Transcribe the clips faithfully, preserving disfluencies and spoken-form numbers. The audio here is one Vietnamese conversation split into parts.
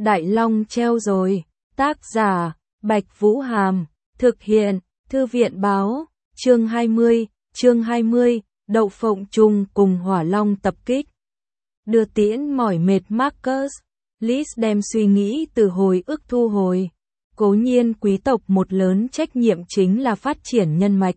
Đại Long treo rồi. Tác giả, Bạch Vũ Hàm. Thực hiện, Thư viện báo. Chương hai mươi, chương hai mươi, Đậu Phộng Trùng cùng Hỏa Long tập kích. Đưa tiễn mỏi mệt Marcus, Liz đem suy nghĩ từ hồi ức thu hồi. Cố nhiên quý tộc một lớn trách nhiệm chính là phát triển nhân mạch.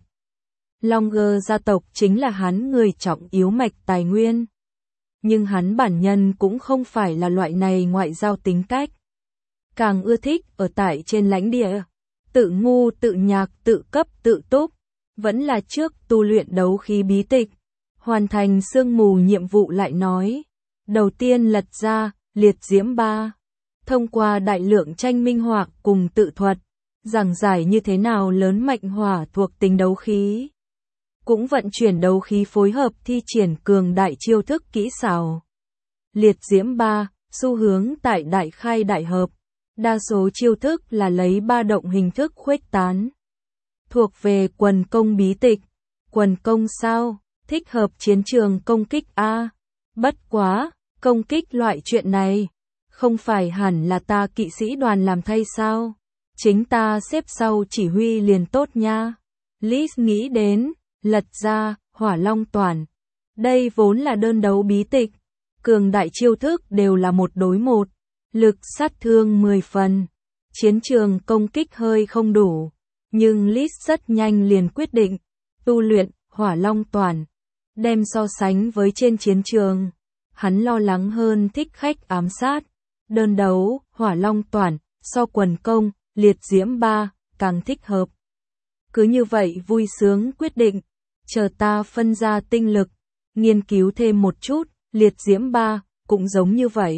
Longer gia tộc chính là hắn người trọng yếu mạch tài nguyên. Nhưng hắn bản nhân cũng không phải là loại này ngoại giao tính cách. Càng ưa thích ở tại trên lãnh địa, tự ngu tự nhạc tự cấp tự túc, vẫn là trước tu luyện đấu khí bí tịch. Hoàn thành sương mù nhiệm vụ lại nói. Đầu tiên lật ra, liệt diễm ba. Thông qua đại lượng tranh minh họa cùng tự thuật, giảng giải như thế nào lớn mạnh hỏa thuộc tính đấu khí. Cũng vận chuyển đấu khí phối hợp thi triển cường đại chiêu thức kỹ xảo. Liệt diễm ba, xu hướng tại đại khai đại hợp. Đa số chiêu thức là lấy ba động hình thức khuếch tán. Thuộc về quần công bí tịch. Quần công sao? Thích hợp chiến trường công kích A. Bất quá, công kích loại chuyện này. Không phải hẳn là ta kỵ sĩ đoàn làm thay sao? Chính ta xếp sau chỉ huy liền tốt nha. Liz nghĩ đến, lật ra, Hỏa Long toàn. Đây vốn là đơn đấu bí tịch. Cường đại chiêu thức đều là một đối một. Lực sát thương mười phần. Chiến trường công kích hơi không đủ. Nhưng Liz rất nhanh liền quyết định. Tu luyện, Hỏa Long toàn. Đem so sánh với trên chiến trường. Hắn lo lắng hơn thích khách ám sát. Đơn đấu, Hỏa Long toàn, so quần công, liệt diễm ba, càng thích hợp. Cứ như vậy vui sướng quyết định. Chờ ta phân ra tinh lực. Nghiên cứu thêm một chút, liệt diễm ba, cũng giống như vậy.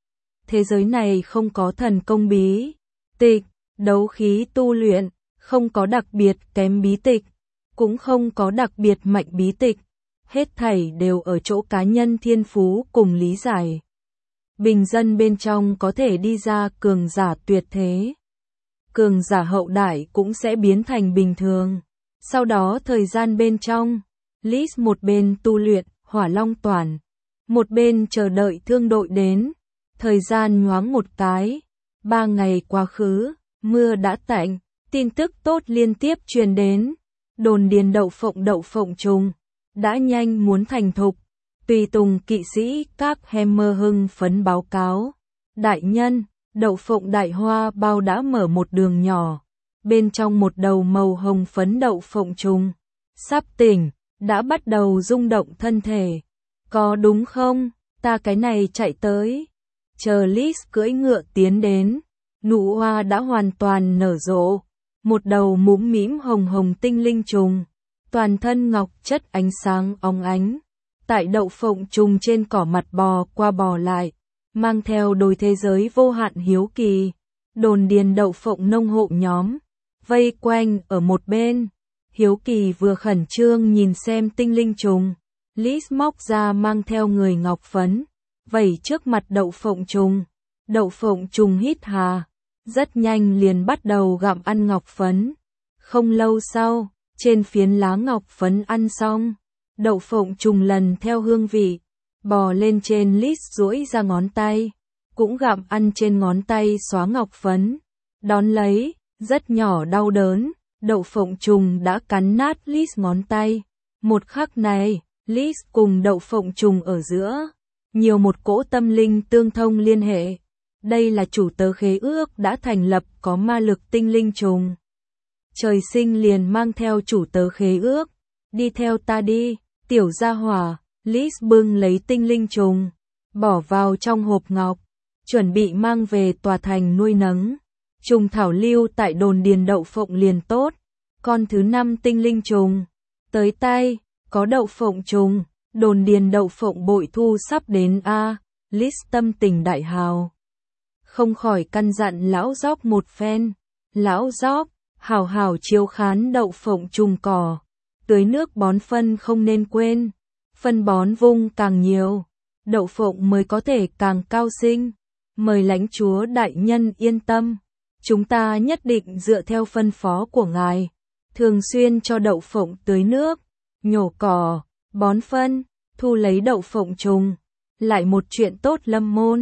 Thế giới này không có thần công bí tịch, đấu khí tu luyện, không có đặc biệt kém bí tịch, cũng không có đặc biệt mạnh bí tịch. Hết thảy đều ở chỗ cá nhân thiên phú cùng lý giải. Bình dân bên trong có thể đi ra cường giả tuyệt thế. Cường giả hậu đại cũng sẽ biến thành bình thường. Sau đó thời gian bên trong, Liz một bên tu luyện, Hỏa Long toàn. Một bên chờ đợi thương đội đến. Thời gian nhoáng một cái. Ba ngày quá khứ, mưa đã tạnh, tin tức tốt liên tiếp truyền đến. Đồn điền đậu phộng đậu phộng trùng. Đã nhanh muốn thành thục. Tùy tùng kỵ sĩ các Hammer hưng phấn báo cáo. Đại nhân, đậu phộng đại hoa bao đã mở một đường nhỏ. Bên trong một đầu màu hồng phấn đậu phộng trùng. Sắp tỉnh, đã bắt đầu rung động thân thể. Có đúng không? Ta cái này chạy tới. Chờ Liz cưỡi ngựa tiến đến. Nụ hoa đã hoàn toàn nở rộ. Một đầu mũm mĩm hồng hồng tinh linh trùng. Toàn thân ngọc chất ánh sáng óng ánh. Tại đậu phộng trùng trên cỏ mặt bò qua bò lại. Mang theo đôi thế giới vô hạn hiếu kỳ. Đồn điền đậu phộng nông hộ nhóm. Vây quanh ở một bên. Hiếu kỳ vừa khẩn trương nhìn xem tinh linh trùng. Liz móc ra mang theo người ngọc phấn. Vẩy trước mặt đậu phộng trùng. Đậu phộng trùng hít hà. Rất nhanh liền bắt đầu gặm ăn ngọc phấn. Không lâu sau, trên phiến lá ngọc phấn ăn xong. Đậu phộng trùng lần theo hương vị. Bò lên trên Liz duỗi ra ngón tay. Cũng gặm ăn trên ngón tay xóa ngọc phấn. Đón lấy, rất nhỏ đau đớn. Đậu phộng trùng đã cắn nát Liz ngón tay. Một khắc này, Liz cùng đậu phộng trùng ở giữa. Nhiều một cỗ tâm linh tương thông liên hệ. Đây là chủ tớ khế ước đã thành lập có ma lực tinh linh trùng. Trời sinh liền mang theo chủ tớ khế ước. Đi theo ta đi, tiểu gia hỏa. Liz bưng lấy tinh linh trùng. Bỏ vào trong hộp ngọc. Chuẩn bị mang về tòa thành nuôi nấng. Trùng thảo lưu tại đồn điền đậu phộng liền tốt. Con thứ năm tinh linh trùng. Tới tay, có đậu phộng trùng. Đồn điền đậu phộng bội thu sắp đến a. Liz tâm tình đại hào. Không khỏi căn dặn lão gióc một phen. Lão gióc, hào hào chiếu khán đậu phộng trùng cỏ. Tưới nước bón phân không nên quên. Phân bón vung càng nhiều. Đậu phộng mới có thể càng cao sinh. Mời lãnh chúa đại nhân yên tâm. Chúng ta nhất định dựa theo phân phó của ngài. Thường xuyên cho đậu phộng tưới nước. Nhổ cỏ, bón phân, thu lấy đậu phộng trùng. Lại một chuyện tốt lâm môn.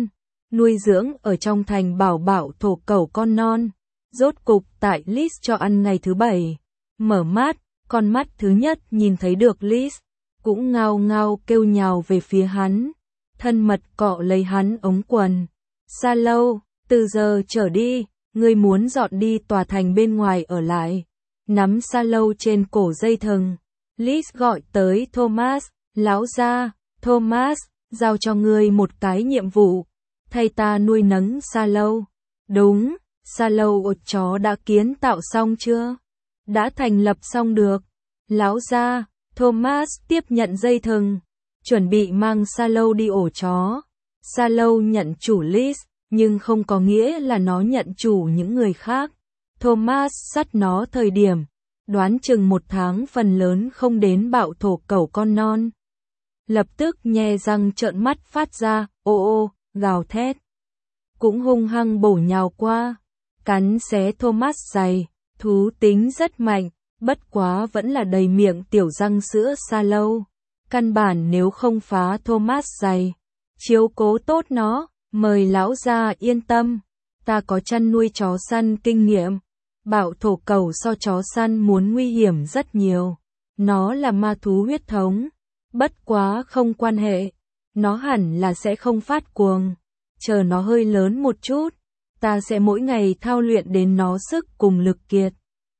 nuôi dưỡng ở trong thành bảo bảo thổ cẩu con non. Rốt cục tại Liz cho ăn ngày thứ bảy, mở mắt, con mắt thứ nhất nhìn thấy được Liz, cũng ngao ngao kêu nhào về phía hắn, thân mật cọ lấy hắn ống quần. Sa Lâu, từ giờ trở đi, ngươi muốn dọn đi tòa thành bên ngoài ở lại. Nắm Sa Lâu trên cổ dây thừng, Liz gọi tới Thomas, lão gia, Thomas, giao cho ngươi một cái nhiệm vụ, thay ta nuôi nấng Sa Lâu. Đúng, Sa Lâu ột chó đã kiến tạo xong chưa? Đã thành lập xong được. Lão gia, Thomas tiếp nhận dây thừng, chuẩn bị mang Sa Lâu đi ổ chó. Sa Lâu nhận chủ Liz, nhưng không có nghĩa là nó nhận chủ những người khác. Thomas sắt nó thời điểm, đoán chừng một tháng phần lớn không đến bạo thổ cẩu con non. Lập tức nhe răng trợn mắt phát ra, ô ô, gào thét. Cũng hung hăng bổ nhào qua, cắn xé Thomas giày, thú tính rất mạnh, bất quá vẫn là đầy miệng tiểu răng sữa Sa Lâu. Căn bản nếu không phá Thomas giày, chiếu cố tốt nó, mời lão gia yên tâm, ta có chăn nuôi chó săn kinh nghiệm. Bạo thổ cẩu so chó săn muốn nguy hiểm rất nhiều, nó là ma thú huyết thống, bất quá không quan hệ, nó hẳn là sẽ không phát cuồng, chờ nó hơi lớn một chút, ta sẽ mỗi ngày thao luyện đến nó sức cùng lực kiệt.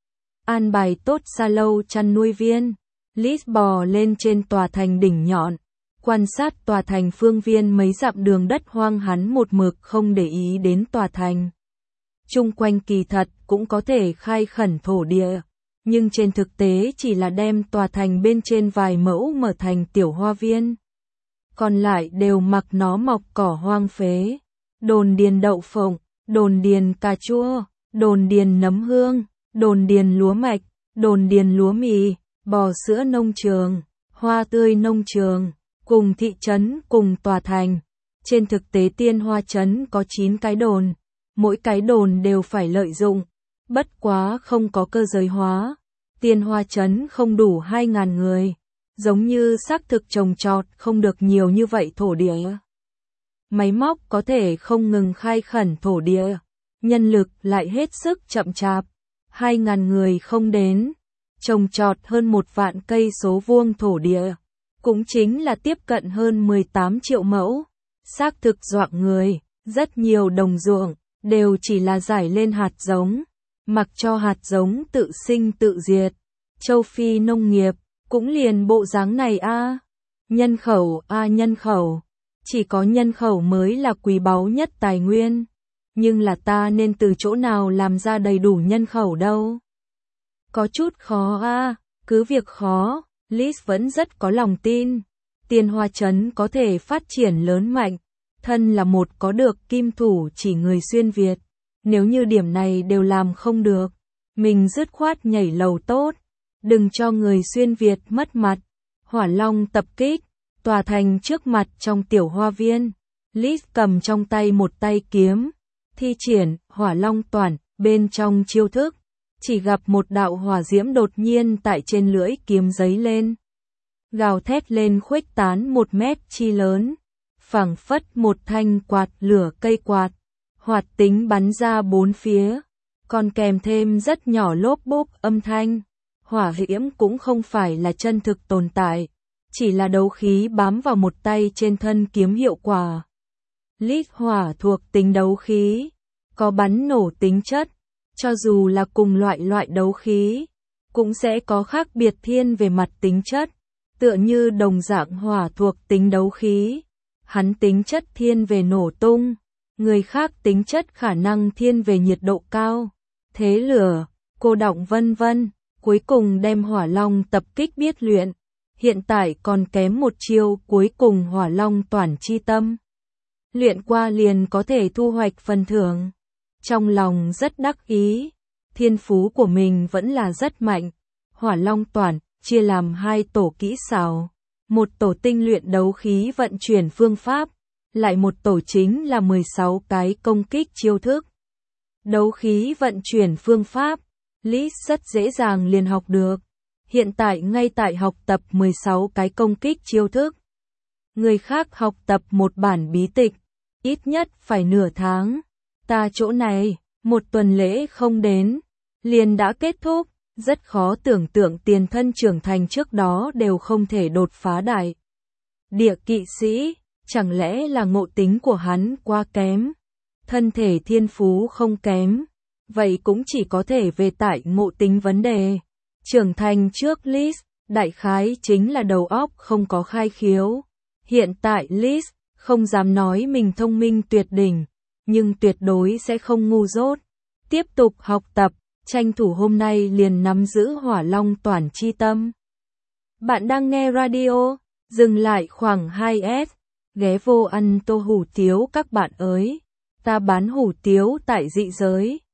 An bài tốt Sa Lâu chăn nuôi viên, Liz bò lên trên tòa thành đỉnh nhọn, quan sát tòa thành phương viên mấy dặm đường đất hoang, hắn một mực không để ý đến tòa thành. Chung quanh kỳ thật cũng có thể khai khẩn thổ địa, nhưng trên thực tế chỉ là đem tòa thành bên trên vài mẫu mở thành tiểu hoa viên. Còn lại đều mặc nó mọc cỏ hoang phế, đồn điền đậu phộng, đồn điền cà chua, đồn điền nấm hương, đồn điền lúa mạch, đồn điền lúa mì, bò sữa nông trường, hoa tươi nông trường, cùng thị trấn cùng tòa thành. Trên thực tế Tiên Hoa trấn có chín cái đồn, mỗi cái đồn đều phải lợi dụng, bất quá không có cơ giới hóa. Tiên Hoa trấn không đủ hai ngàn người, giống như xác thực trồng trọt không được nhiều như vậy thổ địa. Máy móc có thể không ngừng khai khẩn thổ địa, nhân lực lại hết sức chậm chạp, hai ngàn người không đến, trồng trọt hơn một vạn cây số vuông thổ địa, cũng chính là tiếp cận hơn mười tám triệu mẫu, xác thực doạng người, rất nhiều đồng ruộng, đều chỉ là rải lên hạt giống, mặc cho hạt giống tự sinh tự diệt. Châu Phi nông nghiệp, cũng liền bộ dáng này a. Nhân khẩu a à, nhân khẩu, chỉ có nhân khẩu mới là quý báu nhất tài nguyên, nhưng là ta nên từ chỗ nào làm ra đầy đủ nhân khẩu đâu. Có chút khó a, à, cứ việc khó, Liz vẫn rất có lòng tin, Tiên Hoa trấn có thể phát triển lớn mạnh, thân là một có được kim thủ chỉ người xuyên Việt, nếu như điểm này đều làm không được, mình dứt khoát nhảy lầu tốt, đừng cho người xuyên Việt mất mặt. Hỏa Long tập kích, tòa thành trước mặt trong tiểu hoa viên, Liz cầm trong tay một tay kiếm, thi triển Hỏa Long toàn, bên trong chiêu thức, chỉ gặp một đạo hỏa diễm đột nhiên tại trên lưỡi kiếm giấy lên, gào thét lên khuếch tán một mét chi lớn, phảng phất một thanh quạt lửa cây quạt, hoạt tính bắn ra bốn phía, còn kèm thêm rất nhỏ lốp bốp âm thanh. Hỏa diễm cũng không phải là chân thực tồn tại, chỉ là đấu khí bám vào một tay trên thân kiếm hiệu quả. Lít hỏa thuộc tính đấu khí, có bắn nổ tính chất, cho dù là cùng loại loại đấu khí, cũng sẽ có khác biệt thiên về mặt tính chất, tựa như đồng dạng hỏa thuộc tính đấu khí, hắn tính chất thiên về nổ tung, người khác tính chất khả năng thiên về nhiệt độ cao, thế lửa, cô đọng vân vân. Cuối cùng đem Hỏa Long tập kích biết luyện, hiện tại còn kém một chiêu cuối cùng Hỏa Long toàn chi tâm. Luyện qua liền có thể thu hoạch phần thưởng. Trong lòng rất đắc ý, thiên phú của mình vẫn là rất mạnh. Hỏa Long toàn chia làm hai tổ kỹ xảo, một tổ tinh luyện đấu khí vận chuyển phương pháp, lại một tổ chính là mười sáu cái công kích chiêu thức. Đấu khí vận chuyển phương pháp, Liz rất dễ dàng liền học được, hiện tại ngay tại học tập mười sáu cái công kích chiêu thức. Người khác học tập một bản bí tịch, ít nhất phải nửa tháng. Ta chỗ này, một tuần lễ không đến, liền đã kết thúc, rất khó tưởng tượng tiền thân trưởng thành trước đó đều không thể đột phá đại. Địa kỵ sĩ, chẳng lẽ là ngộ tính của hắn quá kém? Thân thể thiên phú không kém, vậy cũng chỉ có thể về tại ngộ tính vấn đề. Trưởng thành trước Liz, đại khái chính là đầu óc không có khai khiếu. Hiện tại Liz không dám nói mình thông minh tuyệt đỉnh, nhưng tuyệt đối sẽ không ngu dốt. Tiếp tục học tập, tranh thủ hôm nay liền nắm giữ hỏa long toàn chi tâm. Bạn đang nghe radio, dừng lại khoảng hai s, ghé vô ăn tô hủ tiếu các bạn ơi. Ta bán hủ tiếu tại dị giới.